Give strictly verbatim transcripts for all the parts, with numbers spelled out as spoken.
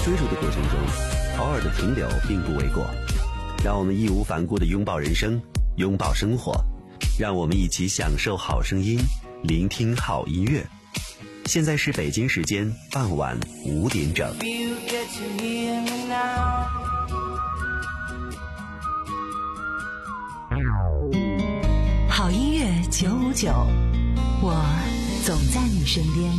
追逐的过程中，偶尔的停留并不为过。让我们义无反顾地拥抱人生，拥抱生活，让我们一起享受好声音，聆听好音乐。现在是北京时间傍晚五点整。 好音乐九五九，我总在你身边。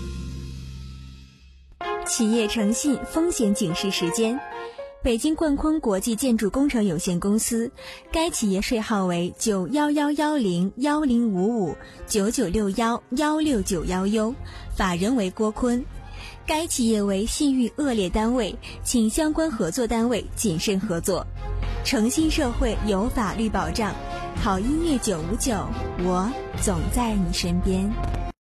企业诚信风险警示时间，北京冠坤国际建筑工程有限公司，该企业税号为九幺幺幺零幺零五五九九六幺幺六九幺 U， 法人为郭坤。该企业为信誉恶劣单位，请相关合作单位谨慎合作。诚信社会有法律保障，好音乐九五九，我总在你身边。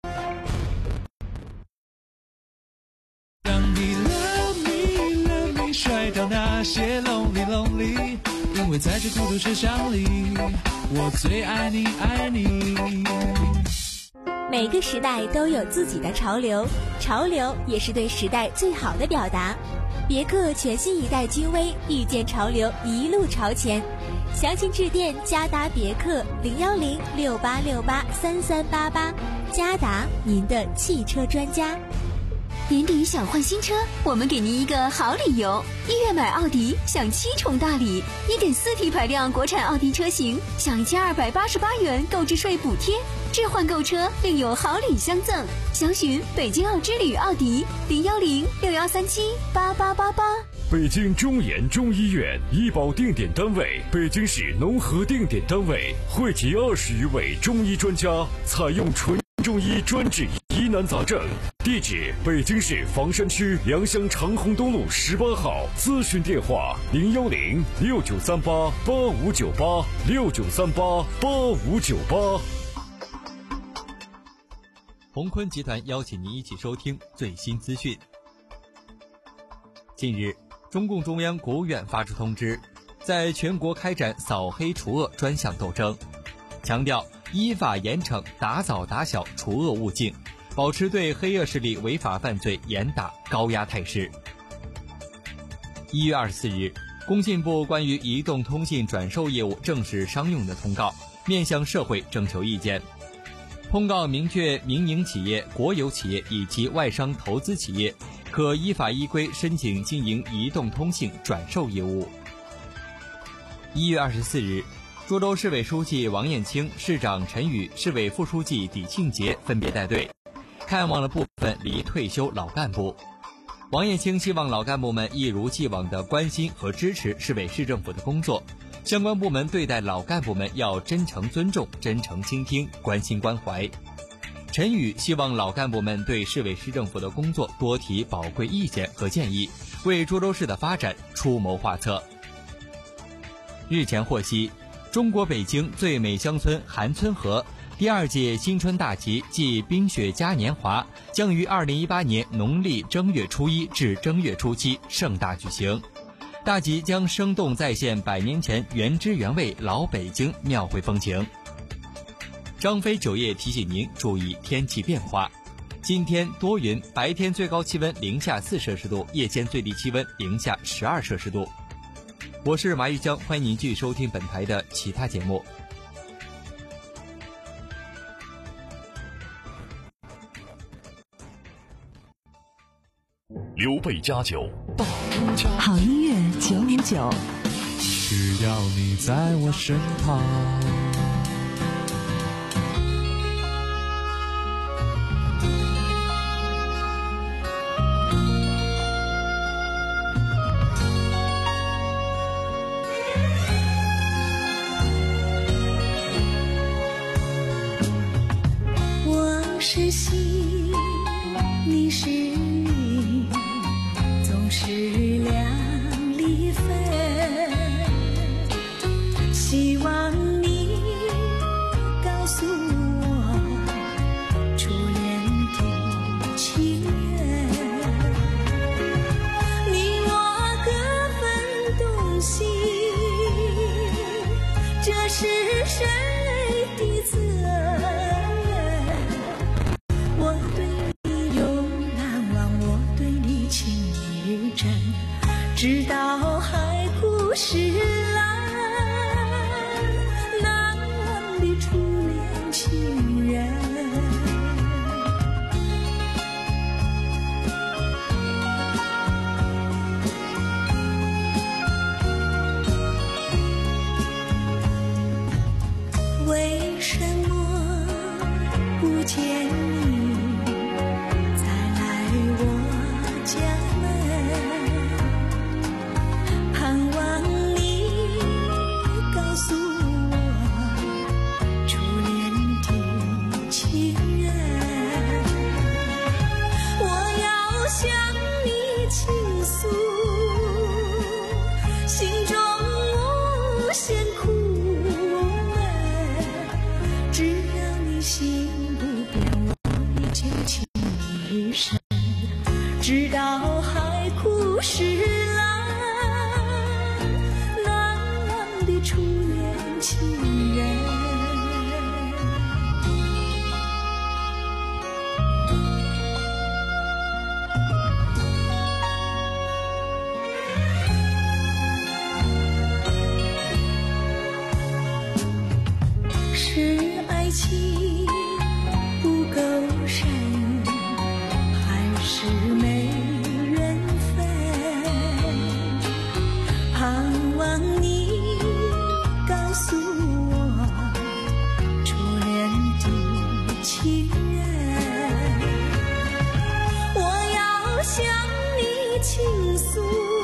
当你 love me love me 甩掉那些 lonely lonely， 因为在这孤独车厢里，我最爱你爱你。 每个时代都有自己的潮流，潮流也是对时代最好的表达。别克全新一代君威，遇见潮流，一路朝前。详情致电嘉达别克零幺零六八六八三三八八，嘉达您的汽车专家。 年底想换新车，我们给您一个好理由。一月买奥迪享七重大礼， 一点四 T 排量国产奥迪车型享一千二百八十八元购置税补贴，置换购车另有好礼相赠。详询北京奥之旅奥迪零幺零六幺三七八八八八。 北京中研中医院医保定点单位，北京市农合定点单位，汇集二十余位中医专家，采用纯中医专治疑难杂症。地址：北京市房山区良乡长虹东路十八号。咨询电话：零幺零六九三八八五九八六九三八八五九八。 鸿坤集团邀请您一起收听最新资讯。近日，中共中央、国务院发出通知，在全国开展扫黑除恶专项斗争，强调依法严惩，打早打小除恶务尽，保持对黑恶势力违法犯罪严打高压态势。一月二十四日，工信部关于移动通信转售业务正式商用的通告面向社会征求意见。通告明确民营企业、国有企业以及外商投资企业可依法依规申请经营移动通信转售业务。一月二十四日，涿州市委书记王艳清、市长陈宇、市委副书记李庆杰分别带队看望了部分离退休老干部。王艳清希望老干部们一如既往地关心和支持市委市政府的工作，相关部门对待老干部们要真诚尊重、真诚倾听、关心关怀。陈宇希望老干部们对市委市政府的工作多提宝贵意见和建议，为涿州市的发展出谋划策。日前获悉，中国北京最美乡村韩村河第二届新春大集暨冰雪嘉年华将于二零一八年农历正月初一至正月初七盛大举行。大集将生动再现百年前原汁原味老北京庙会风情。张飞酒业提醒您注意天气变化，今天多云，白天最高气温零下四摄氏度，夜间最低气温零下十二摄氏度。我是马玉江，欢迎您继续收听本台的其他节目。 刘备家酒，大儒家好音乐九五九， 只要你在我身旁。 我是心，你是影，总是两离分。希望你告诉我，初恋的情缘。你我各分东西，这是谁的责任？我对你永难忘，我对你情意真。 深，直到海枯石烂，难忘的初恋情人。为什么不见你再来我家门？盼望你告诉我初恋的情人。我要向你倾诉心中无限苦闷，只要你心不变，我已就情一生，直到海枯石烂，难忘的初恋情人。是爱情不够深，还是没缘分？盼望你告诉我初恋的情人。我要向你倾诉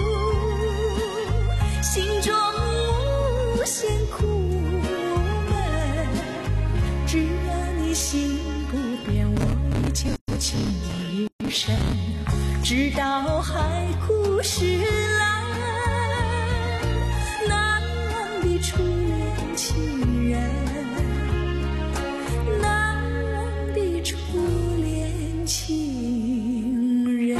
心中无限苦闷，只要你心不变，我就情一生，直到海枯石烂，难忘的初恋情人，难忘的初恋情人。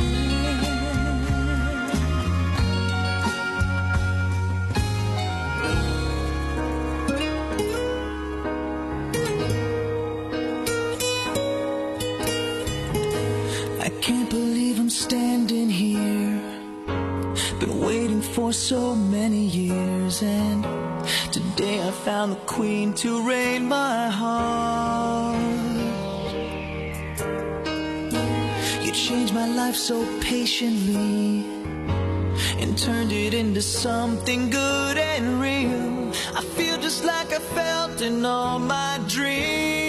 I can't believe I'm standing here, been waiting for so many years, and today I found the queen to reign my heart. You changed my life so patiently and turned it into something good and real. I feel just like I felt in all my dreams.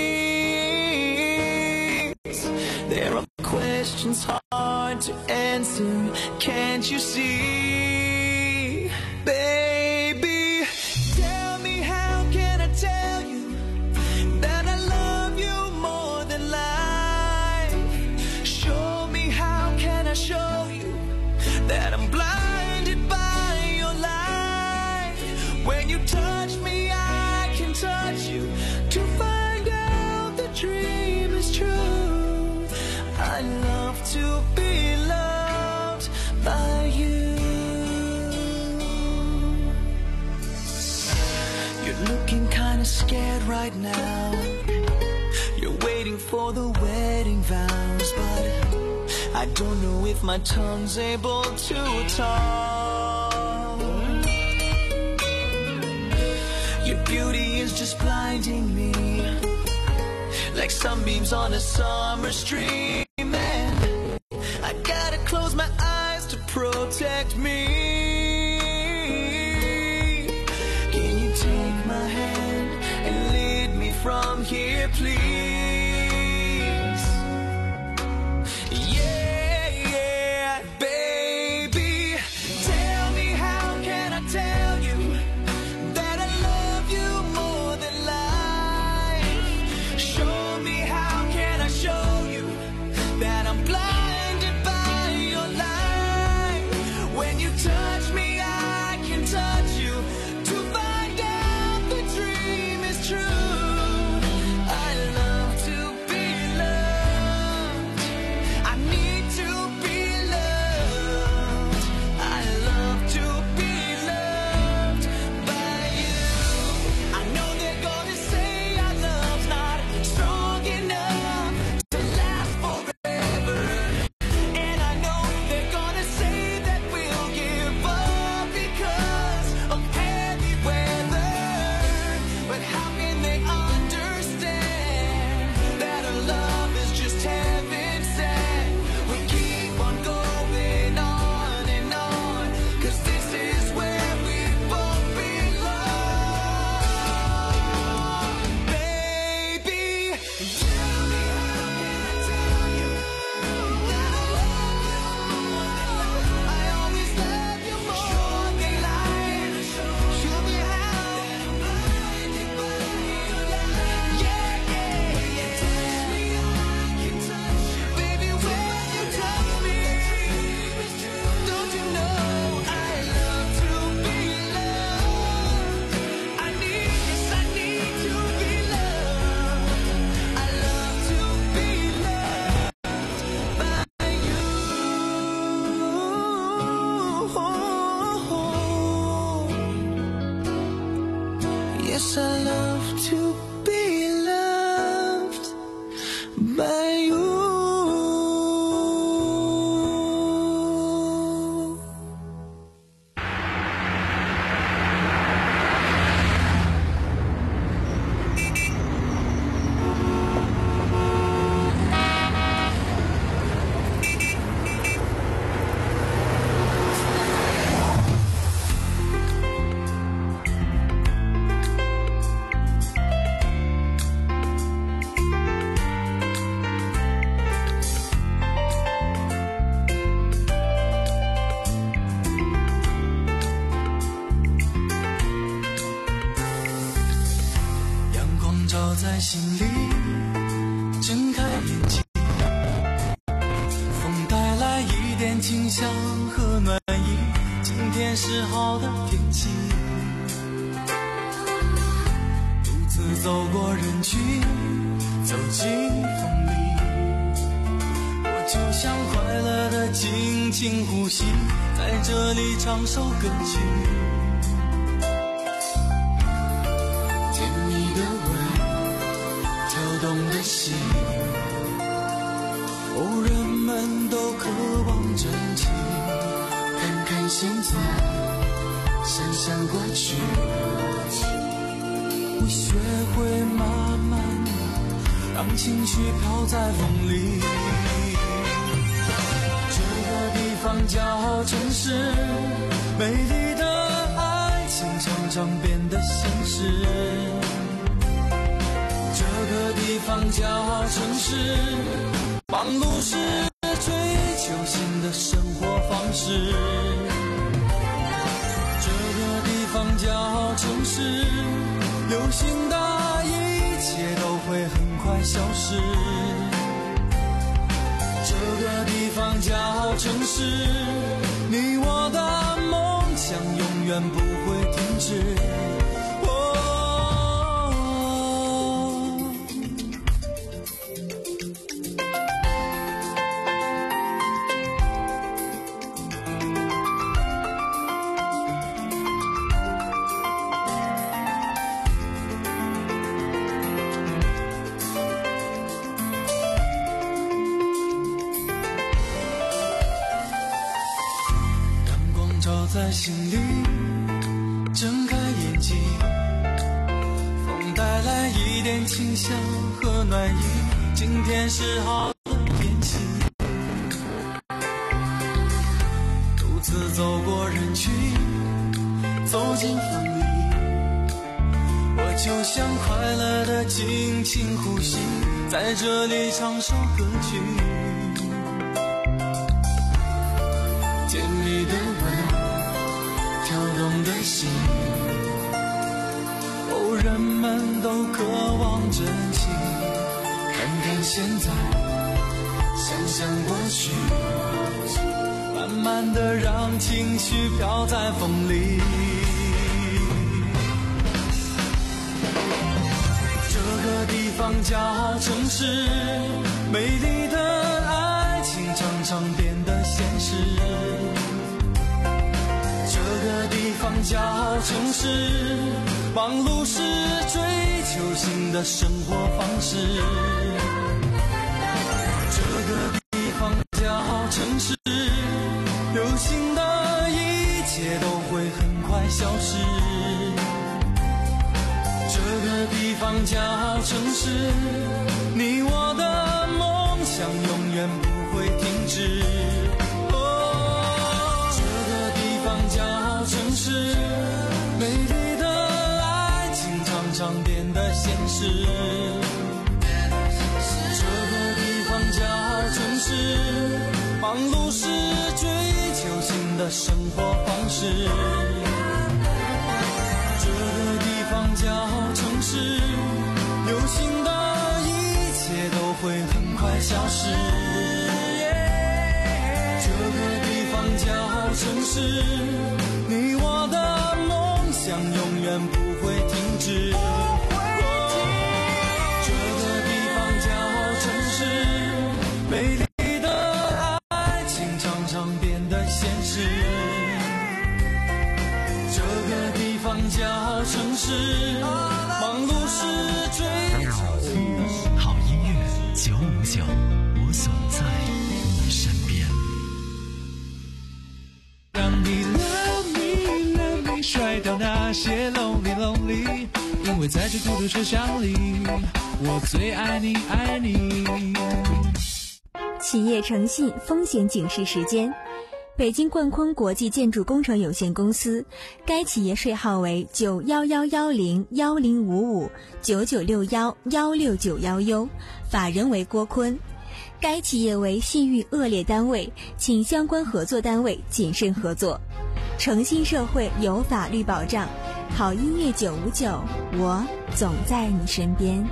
There are questions hard to answer, can't you see? Baby, tell me, how can I tell you that I love you more than life? Show me, how can I show you that I'm blinded by your light? When you touch me, I can touch you to find out the dream is true. I love to be loved by you. You're looking kinda scared right now. You're waiting for the wedding vows, but I don't know if my tongue's able to talk. Your beauty is just blinding me, like sunbeams on a summer stream. I gotta close my eyes to protect me. Can you take my hand and lead me from here, please? Yeah, yeah, baby. Tell me, how can I tell you that I love you more than life? Show me, how can I show you that I'm blinded by your light? When you touch me, I can touch you to find out the dream is true. I love Yes, I love to be loved by you. 在心里睁开眼睛，风带来一点清香和暖意，今天是好的天气，独自走过人群，走进风里，我就像快乐的轻轻呼吸，在这里唱首歌曲，甜蜜的吻跳动的心，哦，人们都渴望真情，看看现在，想想过去，我学会慢慢地让情绪飘在风里。这个地方叫城市，美丽的爱情常常变得现实。这个地方叫城市，忙碌是追求新的生活方式。这个地方叫城市，流行的一切都会很快消失。这个地方叫城市，你我的梦想永远不会停止。在心里睁开眼睛，风带来一点清香和暖意，今天是好的天气，独自走过人群，走进风里，我就像快乐的轻轻呼吸，在这里唱首歌曲，甜蜜的吻跳动的心，哦，人们都渴望真情，看看现在，想想过去，慢慢的让情绪飘在风里。这个地方叫城市，美丽的爱情常常变得现实。这个地方叫城市，忙碌是追求新的生活方式。这个地方叫城市，流行的一切都会很快消失。这个地方叫城市，你我的梦想永远不会停止。叫城市，美丽的爱情常常变得现实。这个地方叫城市，忙碌是追求新的生活方式。这个地方叫城市，流行的一切都会很快消失。这个地方叫城市，你我的梦想永远不会停止。这个地方叫城市，美丽的爱情常常变得现实。这个地方放脚城市，忙碌是追求。 好音乐九五九，我总在你身边。 让你 love me love me， 甩掉那些 lonely lonely， 因为在这孤独车厢里，我最爱你爱你。 企业诚信风险警示时间。北京冠坤国际建筑工程有限公司，该企业税号为九幺幺幺零幺零五五九九六幺幺六九幺 U， 法人为郭坤。该企业为信誉恶劣单位，请相关合作单位谨慎合作。诚信社会有法律保障，好音乐九五九，我总在你身边。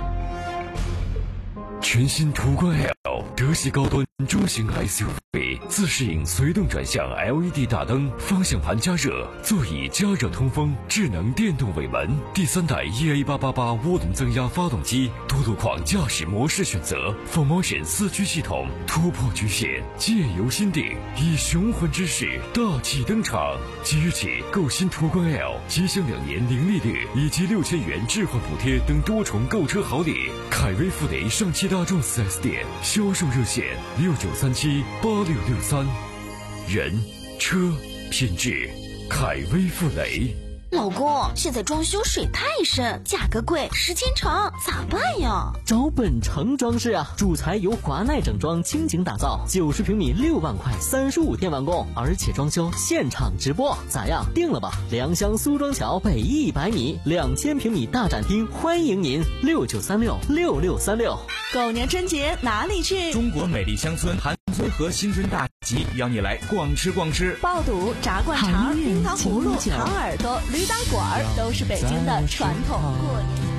全新途观 L 德系高端中型 S U V， 自适应随动转向 L E D 大灯，方向盘加热，座椅加热通风，智能电动尾门，第三代 E A 八八八涡轮增压发动机，多路况驾驶模式选择 ，four motion 四驱系统，突破局限，借由心定，以雄浑之势大气登场。即日起购新途观 L， 即享两年零利率以及六千元置换补贴等多重购车好礼。凯威富雷上汽大众 四 S 店销售热线六九三七八六六三，人车品质，凯威富雷。 老公，现在装修水太深，价格贵，时间长，咋办呀？ 找本城装饰啊，主材由华奈整装倾情打造，九十平米六万块，三十五天完工，而且装修现场直播，咋样？定了吧？良乡苏庄桥北一百米，两千平米大展厅，欢迎您，六九三六六六三六。 狗年春节哪里去？ 中国美丽乡村韩村和新春大集，邀你来逛吃逛吃。 爆肚、炸灌肠、冰糖葫芦、糖耳朵、驴打滚儿，都是北京的传统过年。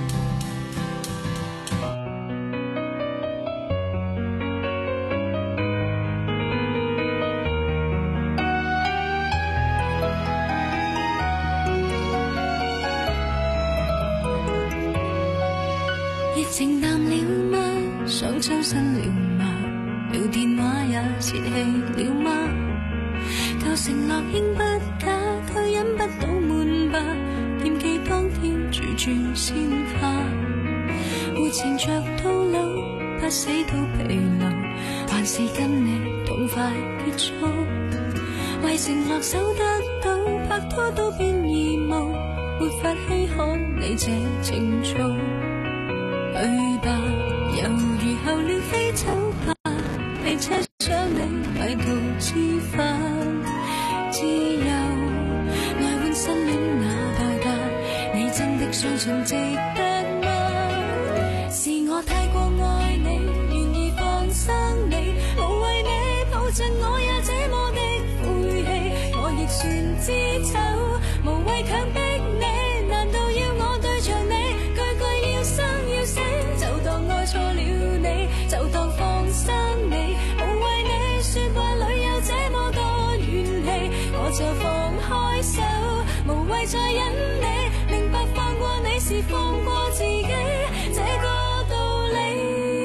疫情淡了嗎？想抽身了嗎？聊電話也泄氣了嗎？舊承諾應不假，卻忍不到悶吧？惦記當天處處鮮花，會纏着到老，不死到疲勞，還是跟你痛快結束。為承諾守得到，拍拖都變義務，沒法稀罕你這情操。去吧，猶如候鳥飛走吧，未奢想你迷途知返。自由來換新戀那代價，你真的相信值得嗎？是我太過愛你，願意放生你，無謂你抱着我也這麼的晦氣，我亦算知醜，無謂強迫你，難道要我對着你句句要生要死？就當愛錯了你，就當放生你，無謂你說話裏有這麼多怨氣，我就放開手，無謂再忍你，明白放過你是放過自己，這個道理。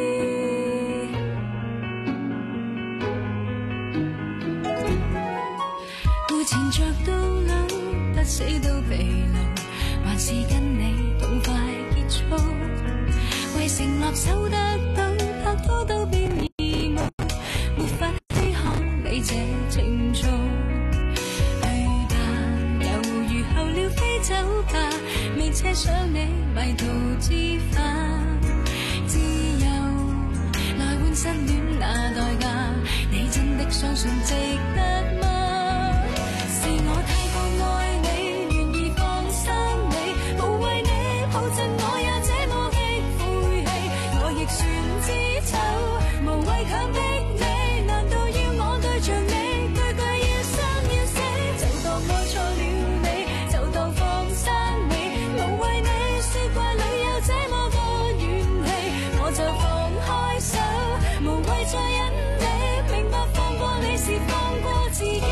會纏着到老，不死到疲勞，還是跟你痛快結束。為承諾守得到，拍拖都變義務，沒法稀罕你這情操。去吧，猶如候鳥飛走吧，未奢想你迷途知返。自由來換失戀那代價，你真的相信值得嗎？是我太過愛你，願意放生你，無謂你抱着我也這麼的晦氣，我亦算知醜，無謂強迫你，難道要我對着你句句要生要死？就當愛錯了你，就當放生你，無謂你說話裏有這麼多怨氣，我就放開手，無謂再忍你，明白放過你是放過自己。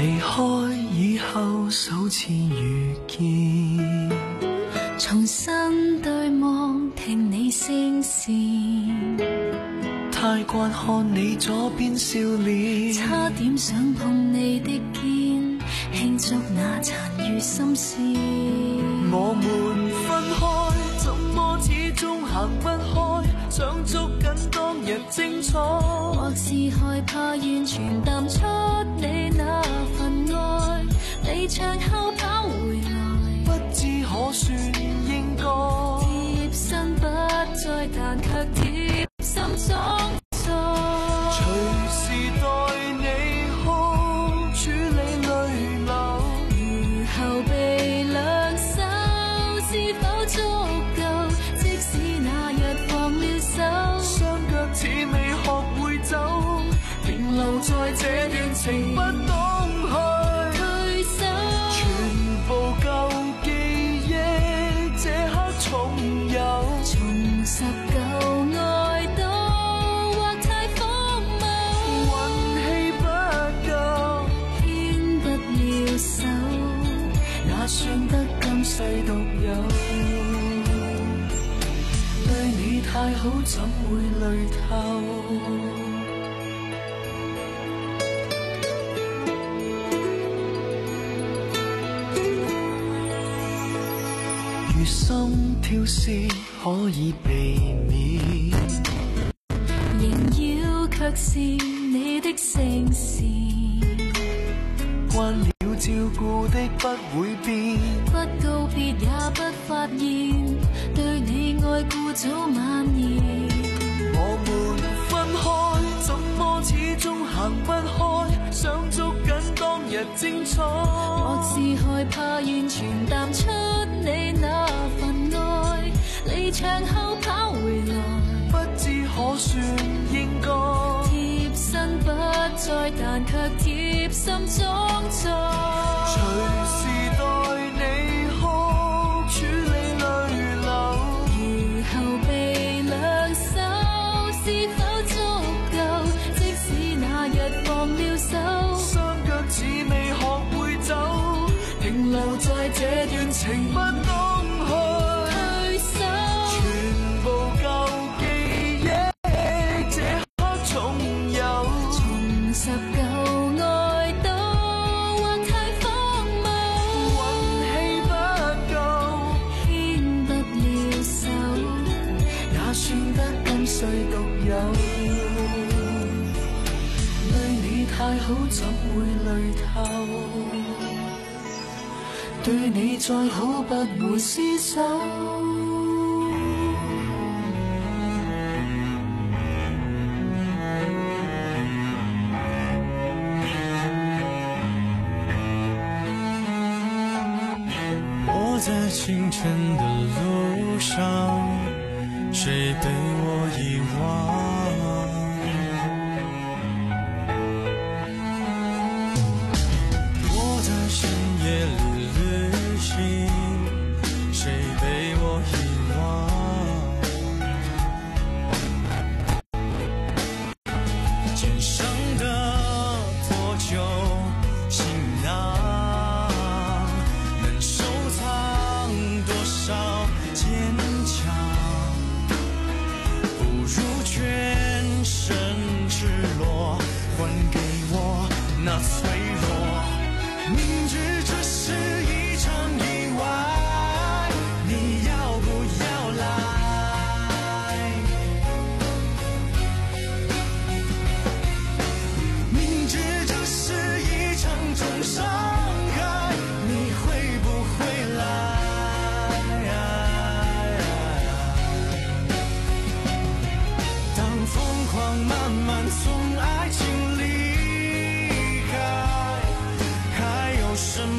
离开以后首次遇见， 重新对望听你声线， 太惯看你左边笑脸， 差点想碰你的肩，庆祝那残余心事。 我们分开，怎么始终行不开，想捉紧当日精彩， 或是害怕完全淡出你那份爱，离场后跑回来， 不知可算应该贴身不再，但却贴心中在， 随时待你哭，处理泪流， 如后被两手是否足够？即使那日放了手， 雙腳似未學會走，停留在這段情不懂去退手， 全部舊記憶這刻重遊， 重拾舊愛都或太荒謬， 運氣不夠， 牽不了手， 也算得今世獨有。對你太好，怎會累透？如心跳是可以避免， 縈繞卻是你的聲線， 慣了照顧的不會變， 不告別也不發現，對你愛故早蔓延。 我們分開，怎麼始終行不開，想捉緊當日精彩， 或是害怕完全淡出你那份愛，離場後跑回來， 不知可算應該貼身不再，但卻貼心中在， 隨時待你哭，處理淚流， 如後被兩手是否足夠？即使那日放了手， 雙腳似未學會走，停留在這段情不懂去退手， 全部舊記憶這刻重遊， 重拾舊愛都或太荒謬， 運氣不夠， 牽不了手， 也算得今世獨有。對你太好，怎會累透？對你再好，不會廝守。 我在清晨的路上，谁被我遗忘？我在深夜里旅行，谁被我遗忘？肩上的破旧行囊，能收藏多少坚强？不如全身赤裸，还给我那脆弱。明知这是一场意外，你要不要来？明知这是一场重伤害，你会不会来？当疯狂慢慢从爱情离开，还有什么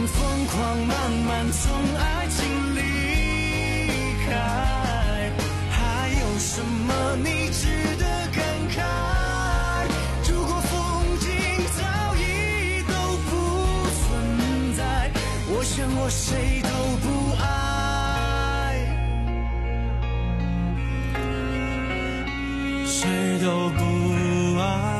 疯狂慢慢从爱情离开，还有什么你值得感慨？如果风景早已都不存在，我想我谁都不爱，谁都不爱。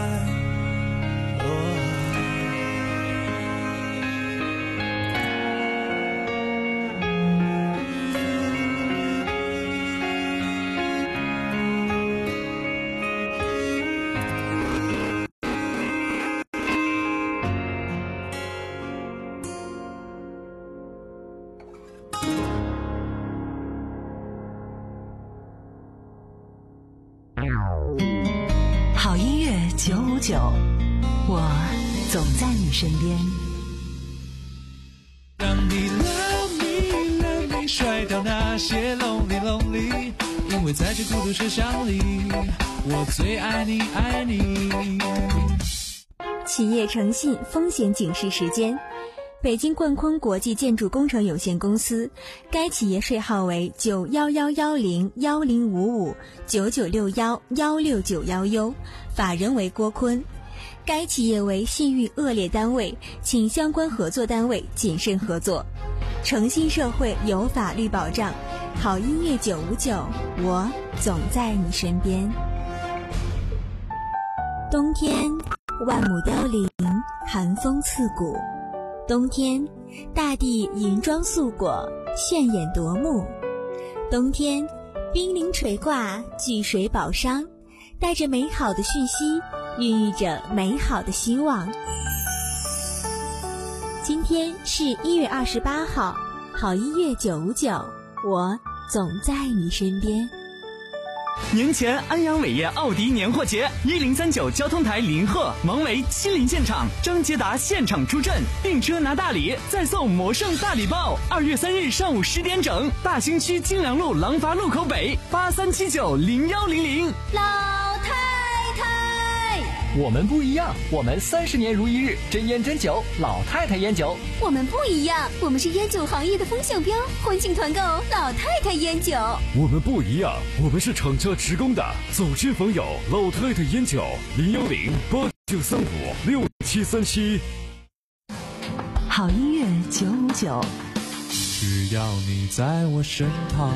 好音乐九五九，我总在你身边。 让你 love me love me 甩掉那些 lonely lonely， 因为在这孤独车厢里，我最爱你爱你。 企业诚信风险警示时间。北京冠坤国际建筑工程有限公司，该企业税号为九幺幺幺零幺零五五九九六幺幺六九幺 U， 法人为郭坤。该企业为信誉恶劣单位，请相关合作单位谨慎合作。诚信社会有法律保障，好音乐九五九，我总在你身边。冬天，万亩凋零，寒风刺骨。冬天，大地银装素裹，炫眼夺目。冬天，冰凌垂挂，聚水宝商，带着美好的讯息，孕育着美好的希望。今天是一月二十八号，好音乐九五九，我总在你身边。 年前安阳伟业奥迪年货节，一零三九交通台临贺，王维亲临现场，张捷达现场出阵，订车拿大礼，再送魔圣大礼包。二月三日上午十点整，大兴区金良路廊坊路口北八三七九零幺零零。 老太太， 我们不一样，我们三十年如一日，真烟真酒，老太太烟酒。 我们不一样，我们是烟酒行业的风向标，欢庆团购老太太烟酒。 我们不一样，我们是厂家职工的走之访友老太太烟酒，零幺零八九三五六七三七。 好音乐九五九， 只要你在我身旁。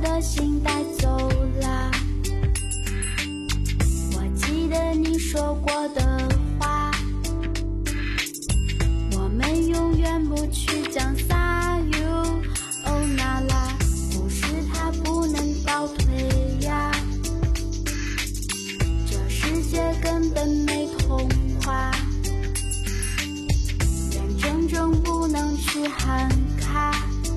的心带走啦。我记得你说过的话，我们永远不去讲撒悠哦那拉，故事它不能倒退呀，这世界根本没童话，眼睁睁不能去喊卡，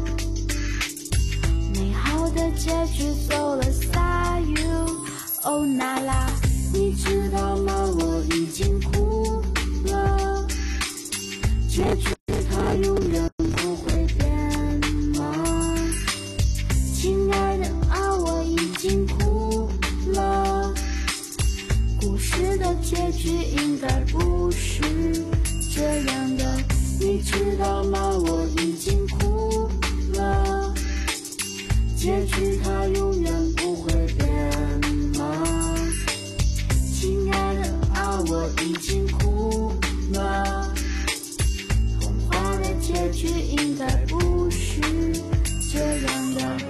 美好的结局走了撒悠哦那拉，你知道吗？我已经哭了，结局它永远不会变吗？亲爱的啊，我已经哭了，故事的结局应该不是这样的，你知道吗？我已经哭了，结局它永远不会变吗？亲爱的啊，我已经哭了，童话的结局应该不是这样的。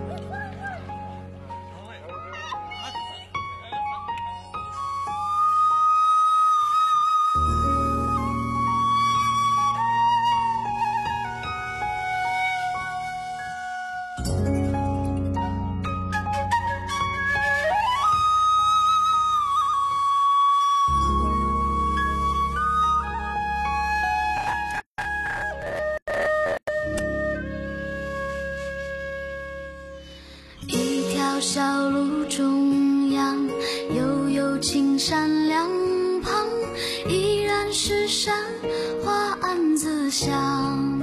小路中央，悠悠青山两旁，依然是山花暗自香。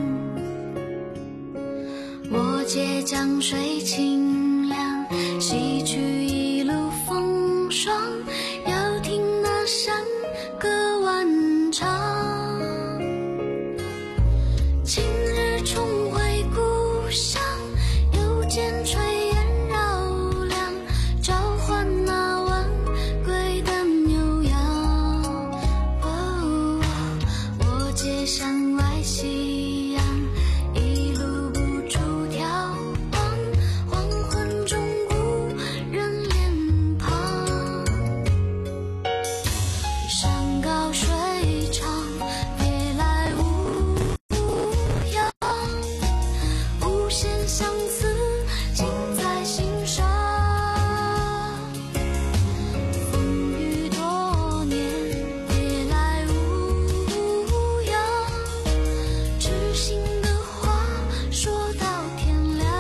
我借江水清凉，洗去一路风霜，要听那山歌万唱。今日重回故乡，又见炊烟山外夕阳，一路不住眺望，黄昏中故人脸庞。山高水长，别来无恙，无限相思尽在心上。风雨多年，别来无恙，痴心的话说到天亮。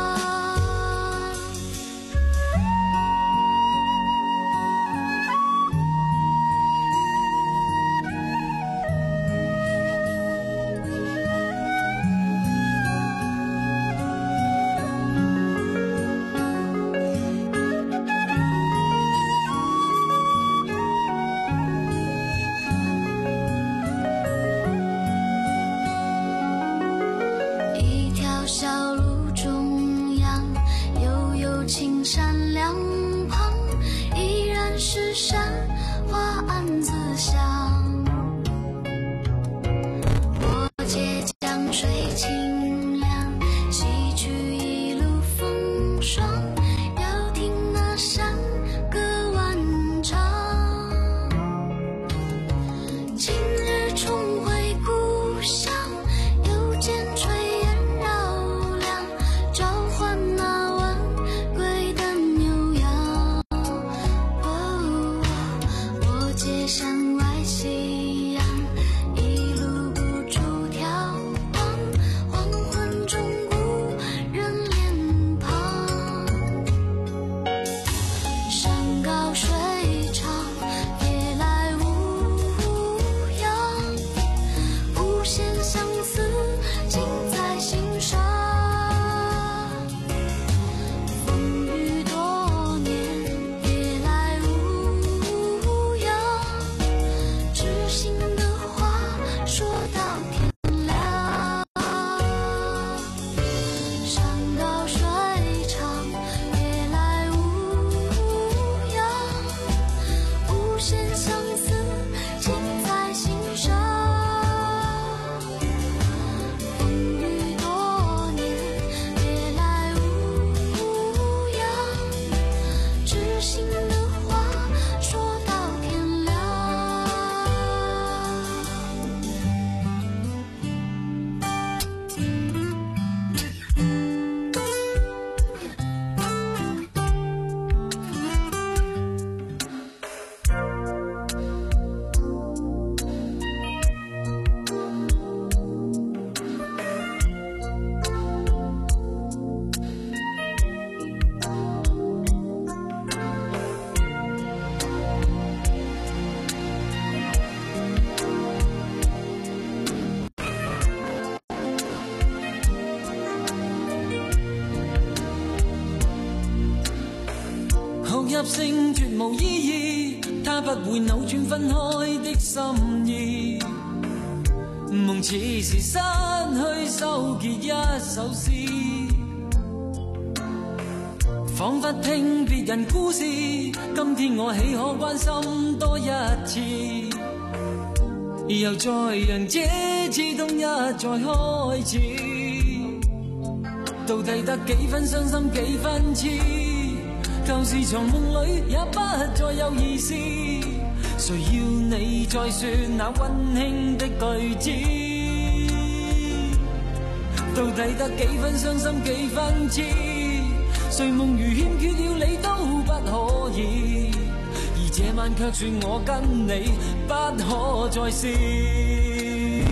一条小路中央，悠悠青山两旁，依然是山花暗自香。我借江水清凉，洗去一路风霜，要听那山歌万唱。今日重回故乡，又见炊烟绕梁，召唤那晚归的牛羊。哦，我借山外夕入性絕無意義，它不會扭轉分開的心意。夢似是失去收結一首詩，彷彿聽別人故事，今天我豈可關心多一次？又再讓這次冬一再開始，到底得幾分傷心幾分痴？舊時藏夢裏也不再有意思，誰要你再說那溫馨的句子？到底得幾分傷心幾分痴？睡夢如欠缺了你都不可以，而這晚卻說我跟你不可再試。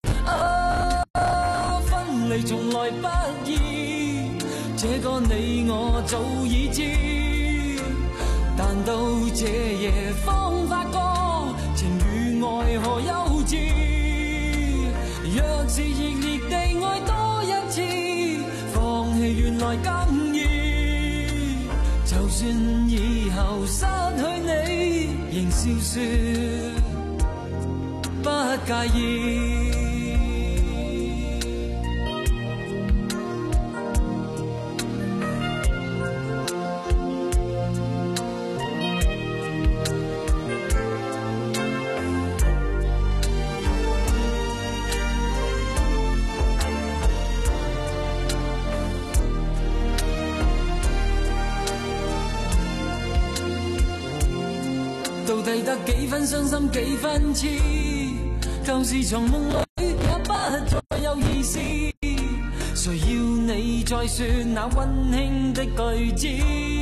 啊，分離從來不易，這個你我早已知，但到這夜方發覺情與愛何幼稚。若是熱烈地愛多一次，放棄原來更易。就算以後失去你，仍笑說不介意。到底得幾分傷心幾分痴？舊時藏夢裏也不再有意思，誰要你再說那溫馨的句子？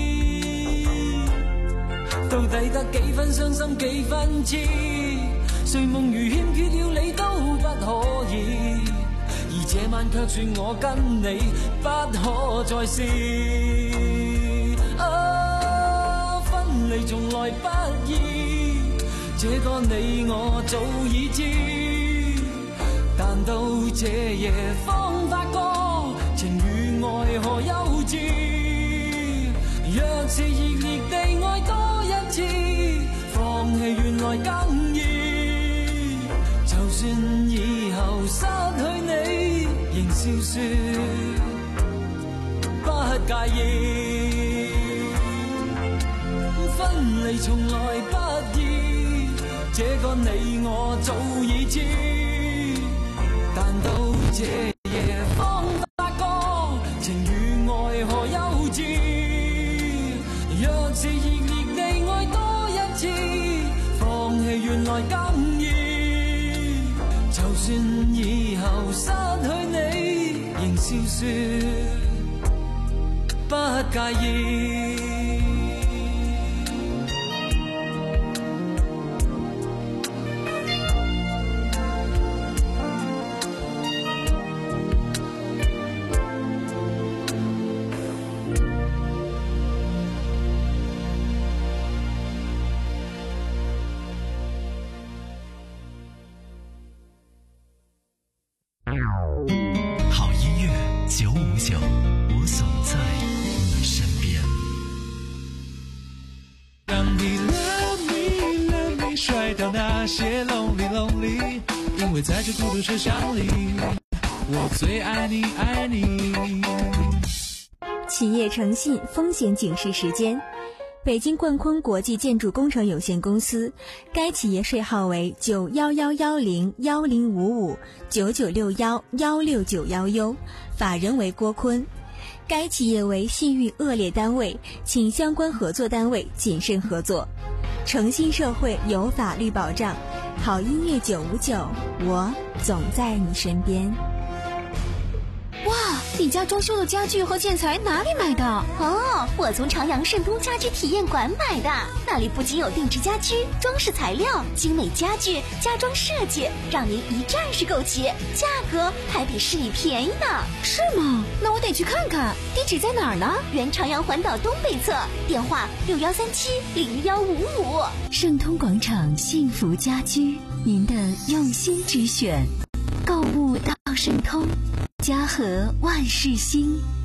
到底得幾分傷心幾分痴？睡夢如欠缺了你都不可以，而這晚卻說我跟你不可再試。啊，分離從來不易，這個你我早已知，但到這夜方發覺情與愛何幼稚。若是熱烈地愛多一次，放棄原來更易。就算以後失去你，仍笑說不介意。分離從來不易，這個你我早已知，但到這夜方發覺情與愛何幼稚。若是熱烈地愛多一次，放棄原來更易。就算以後失去你，仍笑說不介意。 好音乐九五九，我总在你身边。 让你 love me love me 甩掉那些 lonely lonely， 因为在这孤独车厢里，我最爱你爱你。 企业诚信风险警示时间。北京冠坤国际建筑工程有限公司，该企业税号为九幺幺幺零幺零五五九九六幺幺六九幺 U， 法人为郭坤。该企业为信誉恶劣单位，请相关合作单位谨慎合作。诚信社会有法律保障，好音乐九五九，我总在你身边。 哇，你家装修的家具和建材哪里买的？ 哦，我从朝阳盛通家居体验馆买的，那里不仅有定制家居、装饰材料、精美家具、家装设计，让您一站式购齐，价格还比市里便宜呢。 是吗？那我得去看看。地址在哪儿呢？ 原朝阳环岛东北侧，电话六幺三七零幺五五。 盛通广场幸福家居，您的用心之选，购物到盛通，家和万事兴。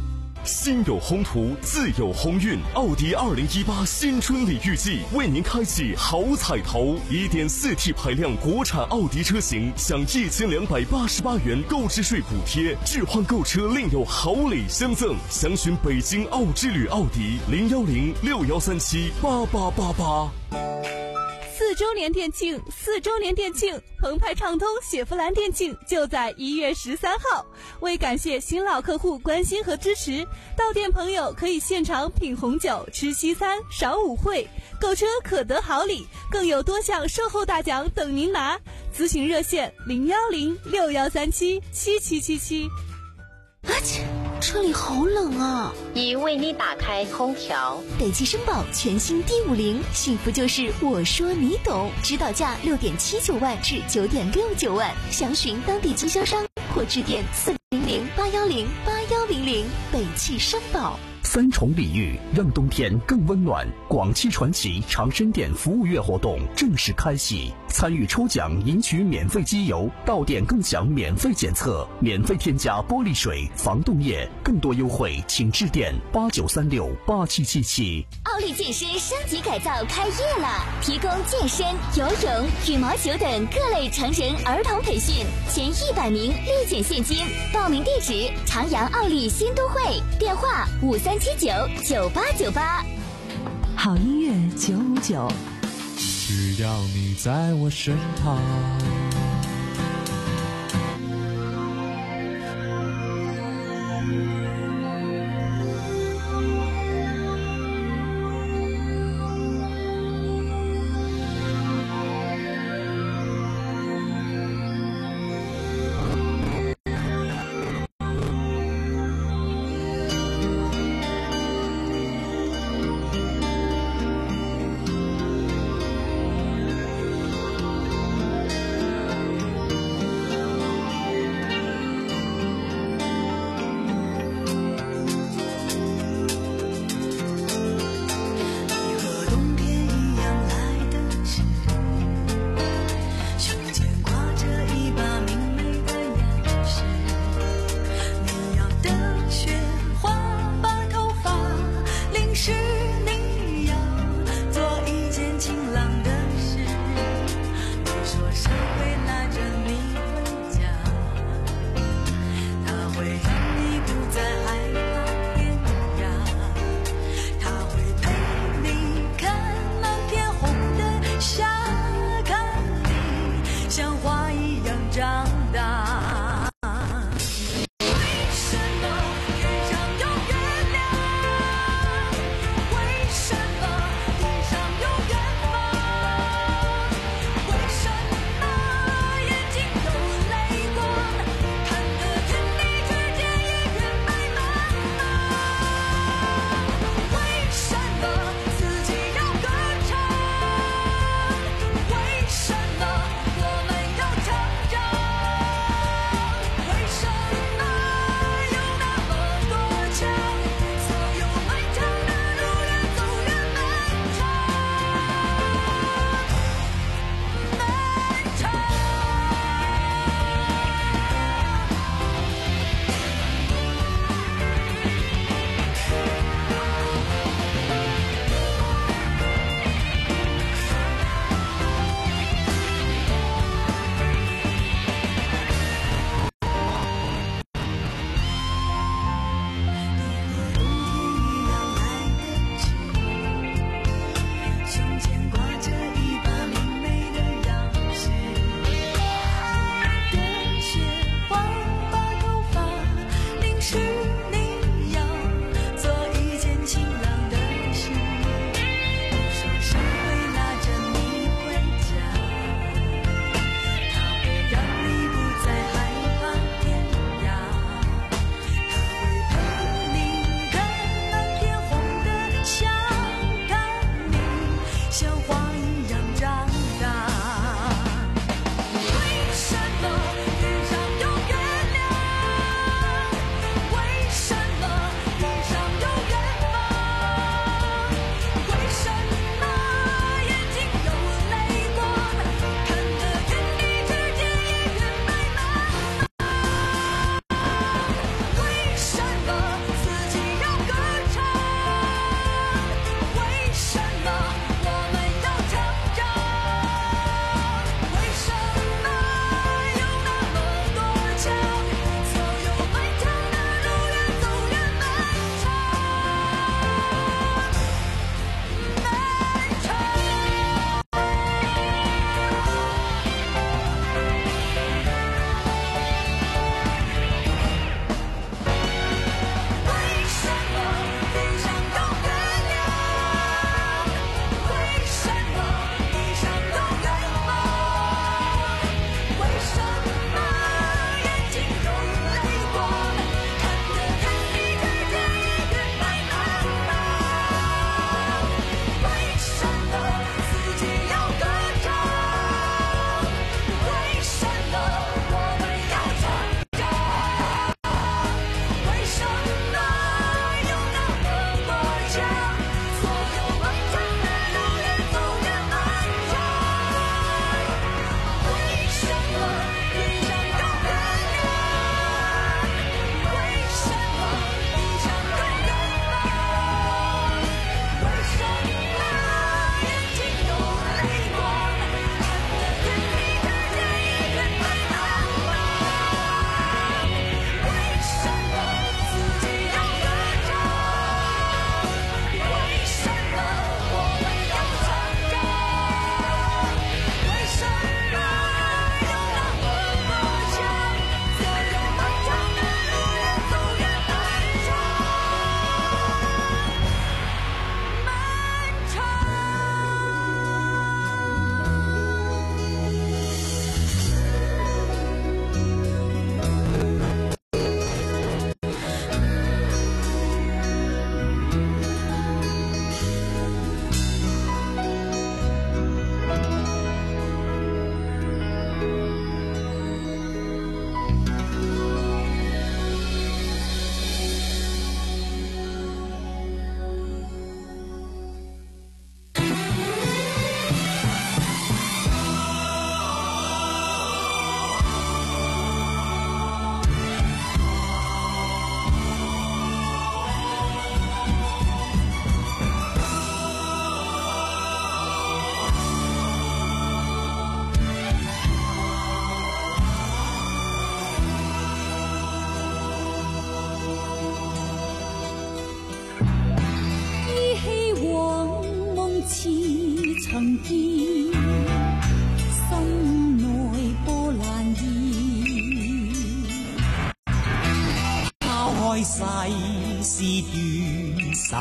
心有宏图，自有鸿运。奥迪二零一八新春礼遇季为您开启好彩头， 一点四 T 排量国产奥迪车型享一千两百八十八元购置税补贴，置换购车另有好礼相赠。详询北京奥之旅奥迪零幺零六幺三七八八八八。 四周年店庆，四周年店庆，澎湃畅通雪佛兰店庆就在一月十三号。为感谢新老客户关心和支持，到店朋友可以现场品红酒、吃西餐、赏舞会，购车可得好礼，更有多项售后大奖等您拿。咨询热线零幺零六幺三七七七七七。 啊切，车里好冷啊！ 已为你打开空调。 北汽绅宝全新 D 五零，幸福就是我说你懂，指导价六点七九万至九点六九万，详询当地经销商或致电四零零八幺零八幺零零。北汽绅宝。 三重礼遇，让冬天更温暖。广汽传祺长生店服务月活动正式开启，参与抽奖赢取免费机油，到店更享免费检测，免费添加玻璃水、防冻液，更多优惠请致电八九三六八七七七。 奥利健身升级改造开业了，提供健身、游泳、羽毛球等各类成人儿童培训，前一百名立减现金。报名地址：长阳奥利新都会，电话五三七九九八九八。 好音乐九五九， 只要你在我身旁。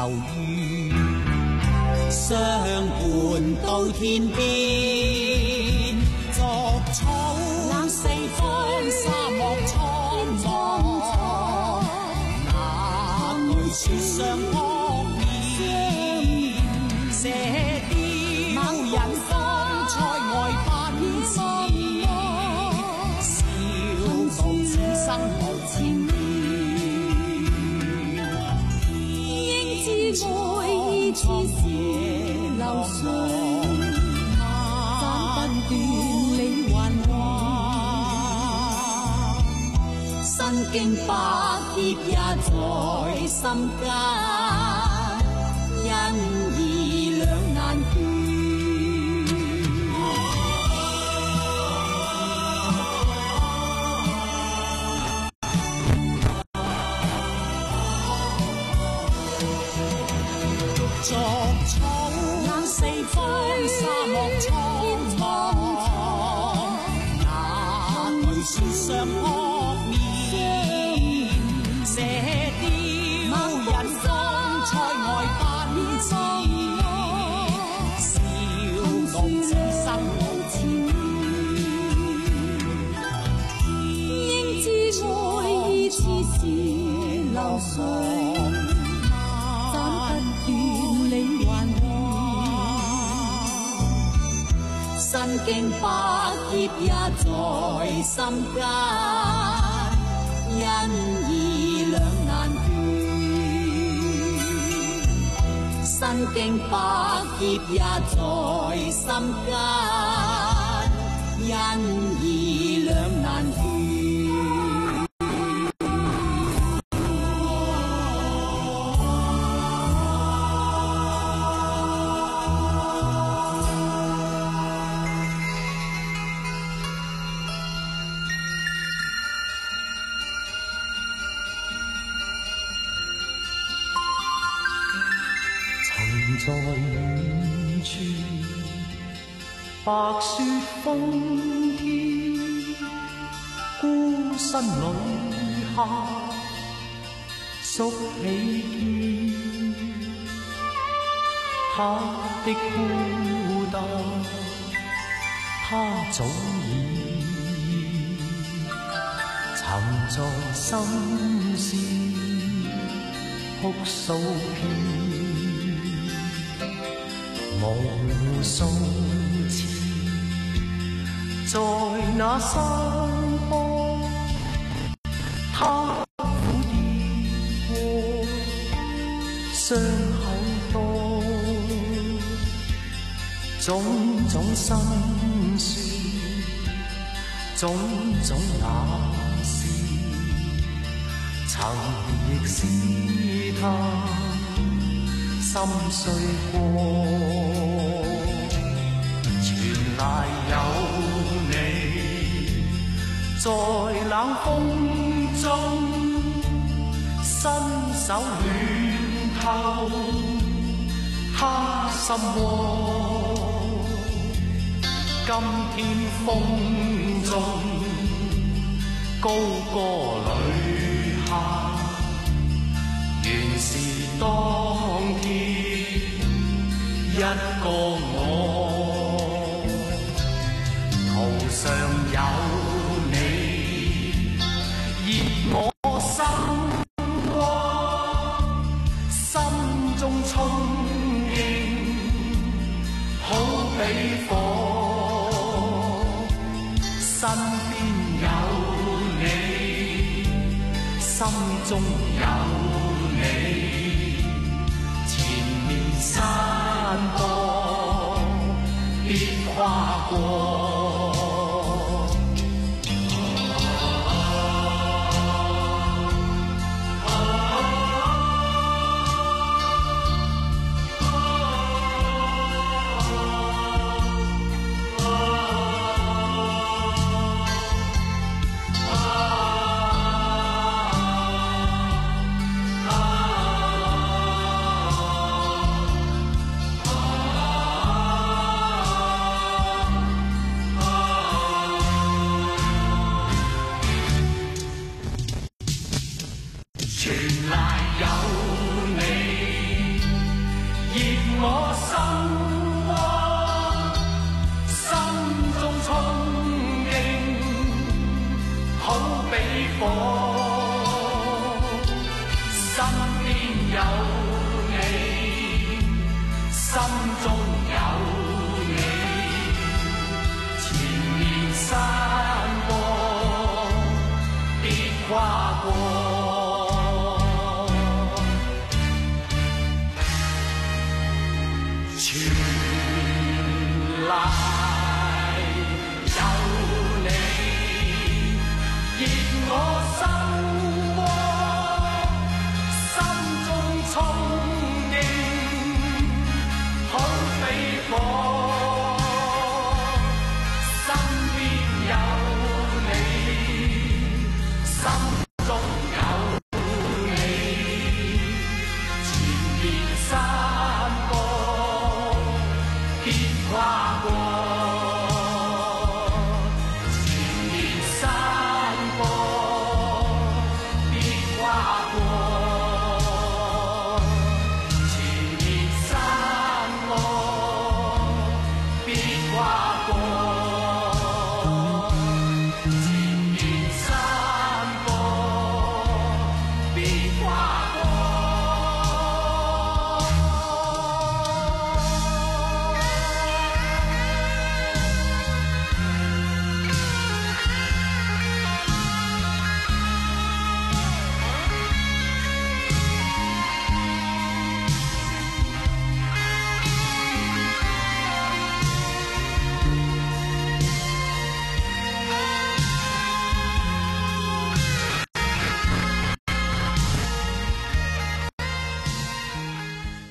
偶遇，相伴到天邊，逐草四方，沙漠蒼茫，那對雪上撲面，射雕人方塞外奔馳，笑傲此生無纏綿。應知愛似是流水，斬不斷理還亂，身經百劫也在心間，因義兩難斷。逐草四方，沙漠蒼茫，那對雪上撲面，射雕人方塞外奔馳，笑傲此生無纏綿。應知愛似是流水，身經百劫也在心間，因義兩難斷。身經百劫也在心間，因義兩難斷。 在遠處，白雪封天，孤身旅客宿起肩，他的孤單，他早已沉在心事，哭訴遍。無數次，在那山坡，他苦跌過，傷口多，種種心酸，種種那事，曾亦是他心碎過，全賴有你，在冷風中伸手暖透他心窩。今天風中高歌旅客，原是當天一個我，途上有你，熱我心窩，心中充盈，好比火，身邊有你，心中有山坡必跨過。 傳來有你，熱我心窩，心中衝勁好飛火，身邊有你，心中有前面山坡，變化。